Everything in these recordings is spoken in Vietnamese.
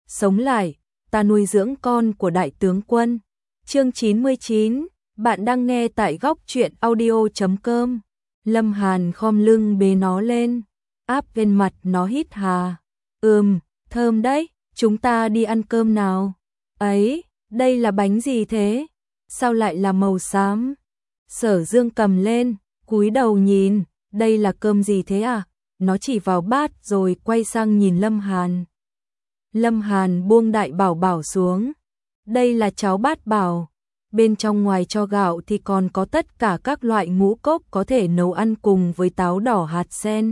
sống lại, ta nuôi dưỡng con của đại tướng quân. Chương 99, bạn đang nghe tại góc truyện audio.com. Lâm Hàn khom lưng bế nó lên, áp lên mặt nó hít hà. Thơm đấy, chúng ta đi ăn cơm nào. Ấy, đây là bánh gì thế? Sao lại là màu xám? Sở Dương cầm lên, cúi đầu nhìn, đây là cơm gì thế à? Nó chỉ vào bát rồi quay sang nhìn Lâm Hàn. Lâm Hàn buông đại bảo bảo xuống. Đây là cháo bát bảo. Bên trong ngoài cho gạo thì còn có tất cả các loại ngũ cốc có thể nấu ăn cùng với táo đỏ hạt sen.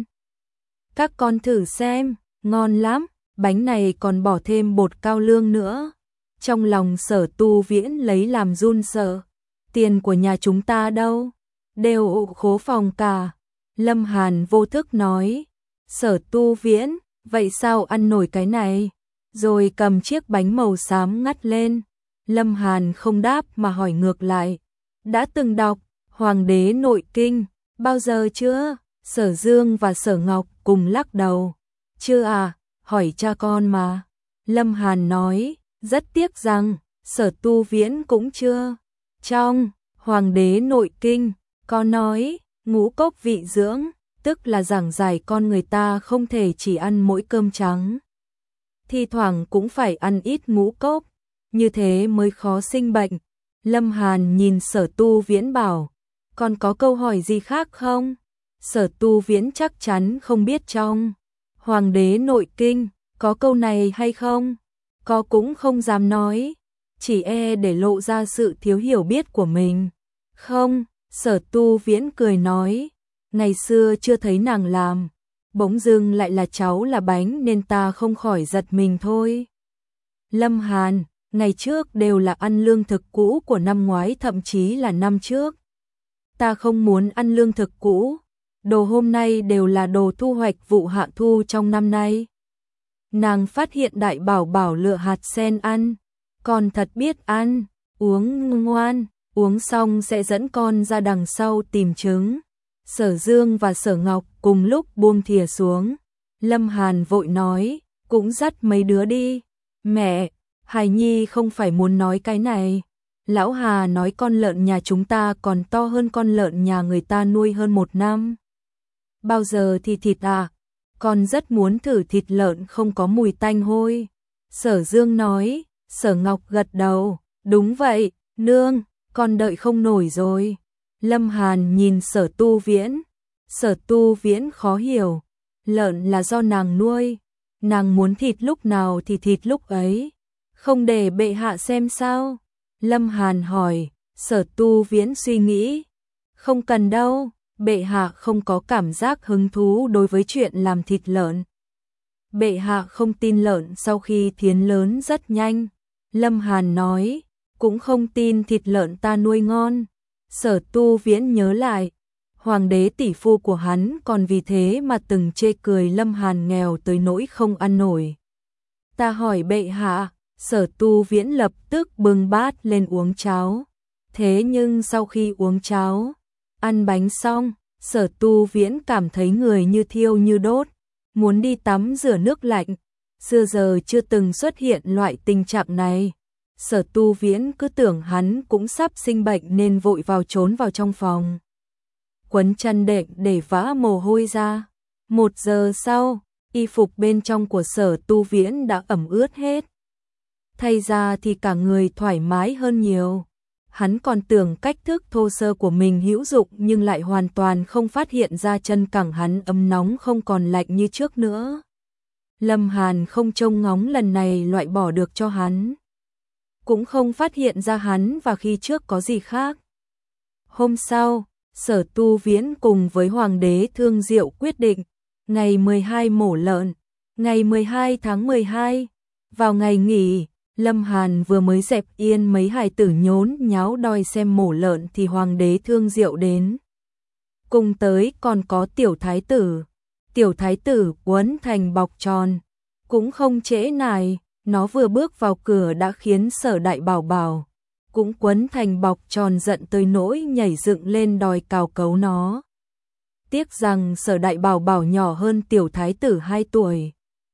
Các con thử xem, ngon lắm, bánh này còn bỏ thêm bột cao lương nữa. Trong lòng Sở Tu Viễn lấy làm run sợ. Tiền của nhà chúng ta đâu? Đều khố phòng cả. Lâm Hàn vô thức nói. Sở Tu Viễn, vậy sao ăn nổi cái này? Rồi cầm chiếc bánh màu xám ngắt lên. Lâm Hàn không đáp mà hỏi ngược lại. Đã từng đọc Hoàng đế nội kinh, bao giờ chưa? Sở Dương và Sở Ngọc cùng lắc đầu. Chưa à, hỏi cha con mà. Lâm Hàn nói, rất tiếc rằng, Sở Tu Viễn cũng chưa. Trong Hoàng đế nội kinh, có nói, ngũ cốc vị dưỡng, tức là giảng giải con người ta không thể chỉ ăn mỗi cơm trắng. Thi thoảng cũng phải ăn ít ngũ cốc, như thế mới khó sinh bệnh. Lâm Hàn nhìn Sở Tu Viễn bảo, còn có câu hỏi gì khác không? Sở Tu Viễn chắc chắn không biết trong Hoàng đế nội kinh có câu này hay không? Có cũng không dám nói, chỉ để lộ ra sự thiếu hiểu biết của mình. Không, Sở Tu Viễn cười nói, ngày xưa chưa thấy nàng làm, bỗng dưng lại là cháu là bánh nên ta không khỏi giật mình thôi. Lâm Hàn, ngày trước đều là ăn lương thực cũ của năm ngoái thậm chí là năm trước. Ta không muốn ăn lương thực cũ, đồ hôm nay đều là đồ thu hoạch vụ hạ thu trong năm nay. Nàng phát hiện đại bảo bảo lựa hạt sen ăn, con thật biết ăn, uống ngoan, uống xong sẽ dẫn con ra đằng sau tìm trứng. Sở Dương và Sở Ngọc cùng lúc buông thìa xuống. Lâm Hàn vội nói, cũng dắt mấy đứa đi. Mẹ, Hải Nhi không phải muốn nói cái này. Lão Hà nói con lợn nhà chúng ta còn to hơn con lợn nhà người ta nuôi hơn 1 năm. Bao giờ thì thịt à? Con rất muốn thử thịt lợn không có mùi tanh hôi. Sở Dương nói. Sở Ngọc gật đầu, đúng vậy, nương, con đợi không nổi rồi. Lâm Hàn nhìn Sở Tu Viễn. Sở Tu Viễn khó hiểu, lợn là do nàng nuôi, nàng muốn thịt lúc nào thì thịt lúc ấy, không để bệ hạ xem sao? Lâm Hàn hỏi. Sở Tu Viễn suy nghĩ, không cần đâu, bệ hạ không có cảm giác hứng thú đối với chuyện làm thịt lợn. Bệ hạ không tin lợn sau khi thiến lớn rất nhanh. Lâm Hàn nói, cũng không tin thịt lợn ta nuôi ngon. Sở Tu Viễn nhớ lại, hoàng đế tỷ phu của hắn còn vì thế mà từng chê cười Lâm Hàn nghèo tới nỗi không ăn nổi. Ta hỏi bệ hạ. Sở Tu Viễn lập tức bưng bát lên uống cháo. Thế nhưng sau khi uống cháo, ăn bánh xong, Sở Tu Viễn cảm thấy người như thiêu như đốt, muốn đi tắm rửa nước lạnh. Xưa giờ chưa từng xuất hiện loại tình trạng này. Sở Tu Viễn cứ tưởng hắn cũng sắp sinh bệnh nên vội trốn vào trong phòng, quấn chăn đệm để vã mồ hôi ra. 1 giờ sau, y phục bên trong của Sở Tu Viễn đã ẩm ướt hết. Thay ra thì cả người thoải mái hơn nhiều. Hắn còn tưởng cách thức thô sơ của mình hữu dụng nhưng lại hoàn toàn không phát hiện ra chân cẳng hắn ấm nóng không còn lạnh như trước nữa. Lâm Hàn không trông ngóng lần này loại bỏ được cho hắn, cũng không phát hiện ra hắn và khi trước có gì khác. Hôm sau, Sở Tu Viễn cùng với Hoàng đế Thương Diệu quyết định, ngày 12 mổ lợn, ngày 12 tháng 12, vào ngày nghỉ. Lâm Hàn vừa mới dẹp yên mấy hài tử nhốn nháo đòi xem mổ lợn thì Hoàng đế Thương Diệu đến. Cùng tới còn có tiểu thái tử. Tiểu thái tử quấn thành bọc tròn, cũng không trễ nải, nó vừa bước vào cửa đã khiến Sở Đại Bảo Bảo cũng quấn thành bọc tròn giận tới nỗi nhảy dựng lên đòi cào cấu nó. Tiếc rằng Sở Đại Bảo Bảo nhỏ hơn tiểu thái tử 2 tuổi.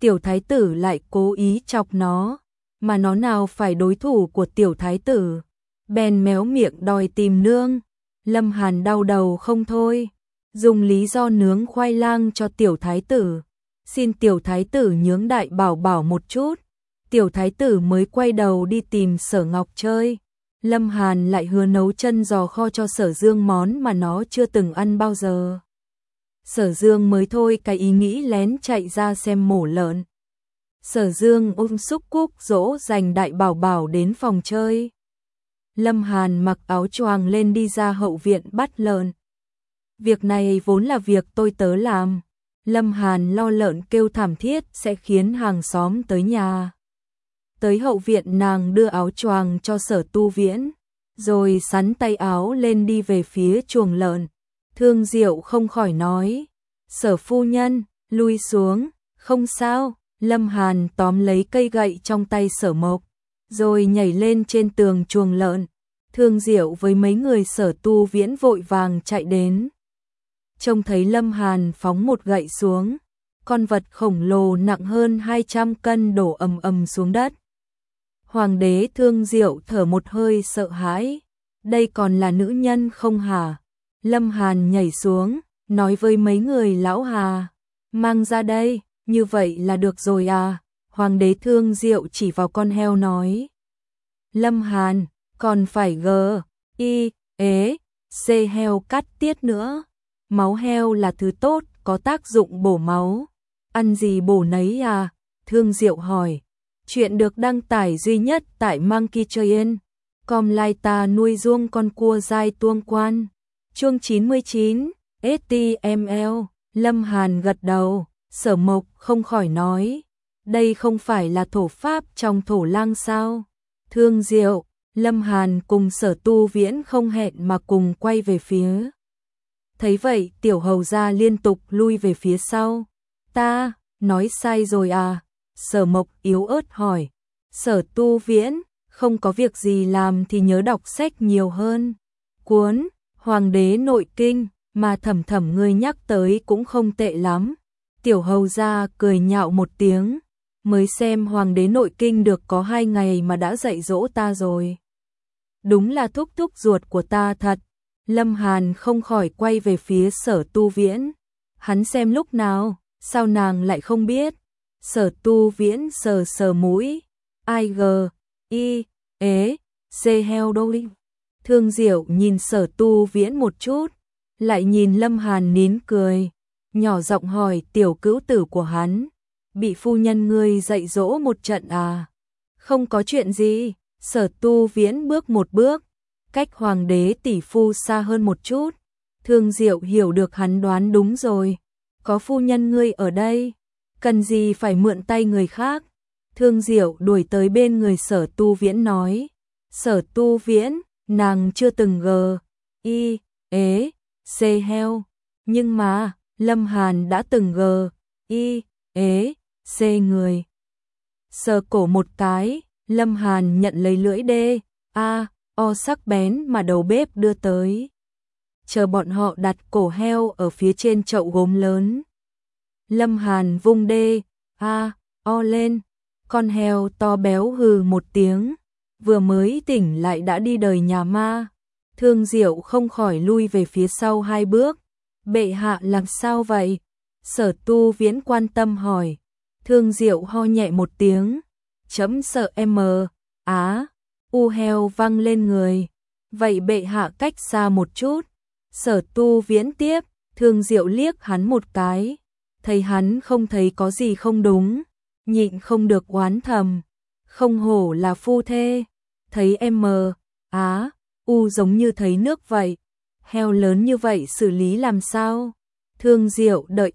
tiểu thái tử lại cố ý chọc nó, mà nó nào phải đối thủ của tiểu thái tử, bèn méo miệng đòi tìm nương. Lâm Hàn đau đầu không thôi, dùng lý do nướng khoai lang cho tiểu thái tử, xin tiểu thái tử nhướng đại bảo bảo một chút, tiểu thái tử mới quay đầu đi tìm Sở Ngọc chơi. Lâm Hàn lại hứa nấu chân giò kho cho Sở Dương, món mà nó chưa từng ăn bao giờ. Sở Dương mới thôi cái ý nghĩ lén chạy ra xem mổ lợn. Sở Dương ôm xúc cúc dỗ dành đại bảo bảo đến phòng chơi. Lâm Hàn mặc áo choàng lên đi ra hậu viện bắt lợn. Việc này vốn là việc tôi tớ làm. Lâm Hàn lo lợn kêu thảm thiết sẽ khiến hàng xóm tới nhà. Tới hậu viện nàng đưa áo choàng cho Sở Tu Viễn, rồi xắn tay áo lên đi về phía chuồng lợn. Thương Diệu không khỏi nói, Sở phu nhân, lui xuống, không sao. Lâm Hàn tóm lấy cây gậy trong tay Sở Mộc, rồi nhảy lên trên tường chuồng lợn. Thương Diệu với mấy người Sở Tu Viễn vội vàng chạy đến. Trông thấy Lâm Hàn phóng một gậy xuống, con vật khổng lồ nặng hơn 200 cân đổ ầm ầm xuống đất. Hoàng đế Thương Diệu thở một hơi sợ hãi, đây còn là nữ nhân không hả? Lâm Hàn nhảy xuống, nói với mấy người lão Hà, mang ra đây, như vậy là được rồi à? Hoàng đế Thương Diệu chỉ vào con heo nói. Lâm Hàn, còn phải c heo cắt tiết nữa. Máu heo là thứ tốt, có tác dụng bổ máu. Ăn gì bổ nấy à? Thương Diệu hỏi. Chuyện được đăng tải duy nhất tại Monkey Train. Com lai ta nuôi ruông con cua dai tuông quan. Chương 99, HTML. Lâm Hàn gật đầu, Sở Mộc không khỏi nói. Đây không phải là thổ pháp trong thổ lang sao? Thương Diệu, Lâm Hàn cùng Sở Tu Viễn không hẹn mà cùng quay về phía. Thấy vậy tiểu hầu gia liên tục lui về phía sau. Ta, nói sai rồi à? Sở Mộc yếu ớt hỏi. Sở Tu Viễn, không có việc gì làm thì nhớ đọc sách nhiều hơn. Cuốn Hoàng đế nội kinh mà Thẩm Thẩm ngươi nhắc tới cũng không tệ lắm. Tiểu hầu gia cười nhạo một tiếng. Mới xem Hoàng đế nội kinh được có 2 ngày mà đã dạy dỗ ta rồi. Đúng là thúc thúc ruột của ta thật. Lâm Hàn không khỏi quay về phía Sở Tu Viễn. Hắn xem lúc nào, sao nàng lại không biết? Sở Tu Viễn sờ sờ mũi. C heo đâu đi. Thương Diệu nhìn Sở Tu Viễn một chút, lại nhìn Lâm Hàn nín cười, nhỏ giọng hỏi tiểu cữu tử của hắn. Bị phu nhân ngươi dạy dỗ một trận à? Không có chuyện gì. Sở Tu Viễn bước một bước, cách Hoàng đế tỷ phu xa hơn một chút. Thương Diệu hiểu được hắn đoán đúng rồi. Có phu nhân ngươi ở đây, cần gì phải mượn tay người khác. Thương Diệu đuổi tới bên người Sở Tu Viễn nói. Sở Tu Viễn, nàng chưa từng c heo. Nhưng mà, Lâm Hàn đã từng c người. Sờ cổ một cái, Lâm Hàn nhận lấy lưỡi o sắc bén mà đầu bếp đưa tới. Chờ bọn họ đặt cổ heo ở phía trên chậu gốm lớn. Lâm Hàn vung o lên, con heo to béo hừ một tiếng, vừa mới tỉnh lại đã đi đời nhà ma. Thương Diệu không khỏi lui về phía sau 2 bước. Bệ hạ làm sao vậy? Sở Tu Viễn quan tâm hỏi. Thương Diệu ho nhẹ một tiếng. Chấm sợ heo văng lên người. Vậy bệ hạ cách xa một chút. Sở Tu Viễn tiếp. Thương Diệu liếc hắn một cái. Thấy hắn không thấy có gì không đúng, nhịn không được oán thầm. Không hổ là phu thê. Thấy giống như thấy nước vậy. Heo lớn như vậy xử lý làm sao? Thương Diệu đợi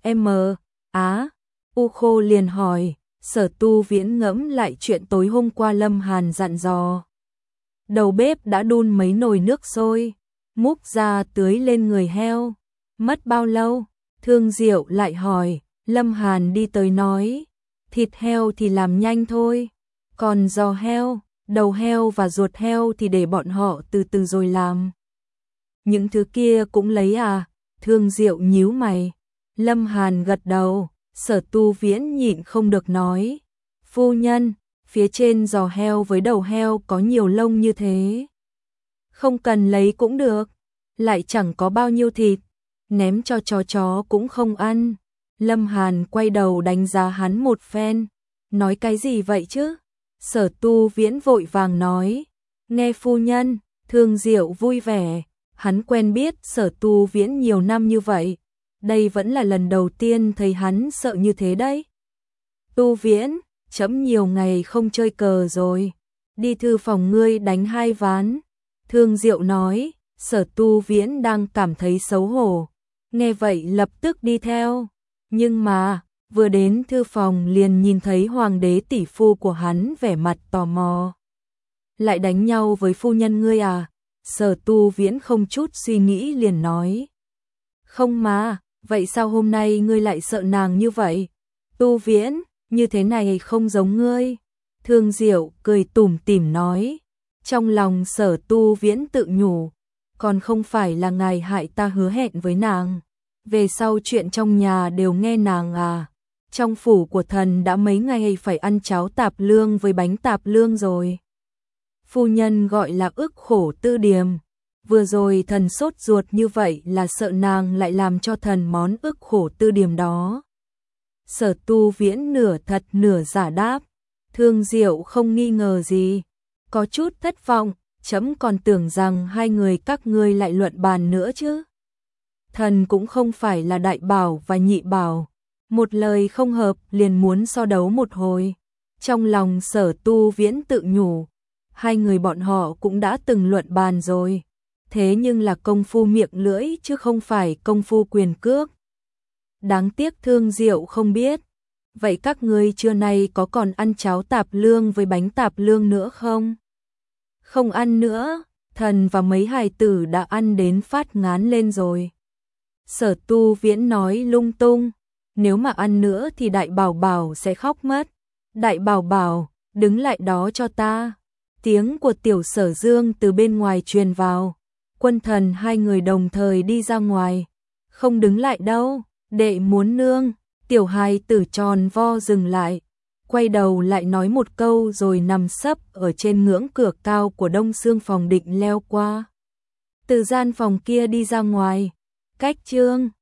khô liền hỏi. Sở Tu Viễn ngẫm lại chuyện tối hôm qua Lâm Hàn dặn dò. Đầu bếp đã đun mấy nồi nước sôi, múc ra tưới lên người heo. Mất bao lâu? Thương Diệu lại hỏi. Lâm Hàn đi tới nói. Thịt heo thì làm nhanh thôi, còn giò heo, đầu heo và ruột heo thì để bọn họ từ từ rồi làm. Những thứ kia cũng lấy à? Thương Diệu nhíu mày. Lâm Hàn gật đầu. Sở Tu Viễn nhịn không được nói, phu nhân, phía trên giò heo với đầu heo có nhiều lông như thế. Không cần lấy cũng được, lại chẳng có bao nhiêu thịt, ném cho chó cũng không ăn. Lâm Hàn quay đầu đánh giá hắn một phen, nói cái gì vậy chứ? Sở Tu Viễn vội vàng nói, nghe phu nhân. Thương Diệu vui vẻ, hắn quen biết Sở Tu Viễn nhiều năm như vậy, đây vẫn là lần đầu tiên thấy hắn sợ như thế đấy. Tu Viễn, trẫm nhiều ngày không chơi cờ rồi, đi thư phòng ngươi đánh 2 ván. Thương Diệu nói. Sở Tu Viễn đang cảm thấy xấu hổ, nghe vậy lập tức đi theo, nhưng mà vừa đến thư phòng liền nhìn thấy hoàng đế tỷ phu của hắn vẻ mặt tò mò. Lại đánh nhau với phu nhân ngươi à? Sở Tu Viễn không chút suy nghĩ liền nói. Không mà, vậy sao hôm nay ngươi lại sợ nàng như vậy? Tu Viễn, như thế này không giống ngươi. Thương Diệu cười tủm tỉm nói. Trong lòng Sở Tu Viễn tự nhủ, còn không phải là ngài hại ta hứa hẹn với nàng, về sau chuyện trong nhà đều nghe nàng à? Trong phủ của thần đã mấy ngày phải ăn cháo tạp lương với bánh tạp lương rồi. Phu nhân gọi là ức khổ tư điềm, vừa rồi thần sốt ruột như vậy là sợ nàng lại làm cho thần món ức khổ tư điềm đó. Sở Tu Viễn nửa thật nửa giả đáp. Thương Diệu không nghi ngờ gì, có chút thất vọng, trẫm còn tưởng rằng hai người các ngươi lại luận bàn nữa chứ. Thần cũng không phải là đại bảo và nhị bảo, một lời không hợp liền muốn so đấu một hồi. Trong lòng Sở Tu Viễn tự nhủ, hai người bọn họ cũng đã từng luận bàn rồi, thế nhưng là công phu miệng lưỡi chứ không phải công phu quyền cước. Đáng tiếc Thương Diệu không biết. Vậy các ngươi trưa nay có còn ăn cháo tạp lương với bánh tạp lương nữa không? Không ăn nữa, thần và mấy hài tử đã ăn đến phát ngán lên rồi. Sở Tu Viễn nói lung tung, nếu mà ăn nữa thì Đại Bảo Bảo sẽ khóc mất. Đại Bảo Bảo, đứng lại đó cho ta. Tiếng của Tiểu Sở Dương từ bên ngoài truyền vào. Quân Thần hai người đồng thời đi ra ngoài. Không đứng lại đâu, đệ muốn nương. Tiểu hài tử tròn vo dừng lại, quay đầu lại nói một câu rồi nằm sấp ở trên ngưỡng cửa cao của đông xương phòng định leo qua. Từ gian phòng kia đi ra ngoài, cách chương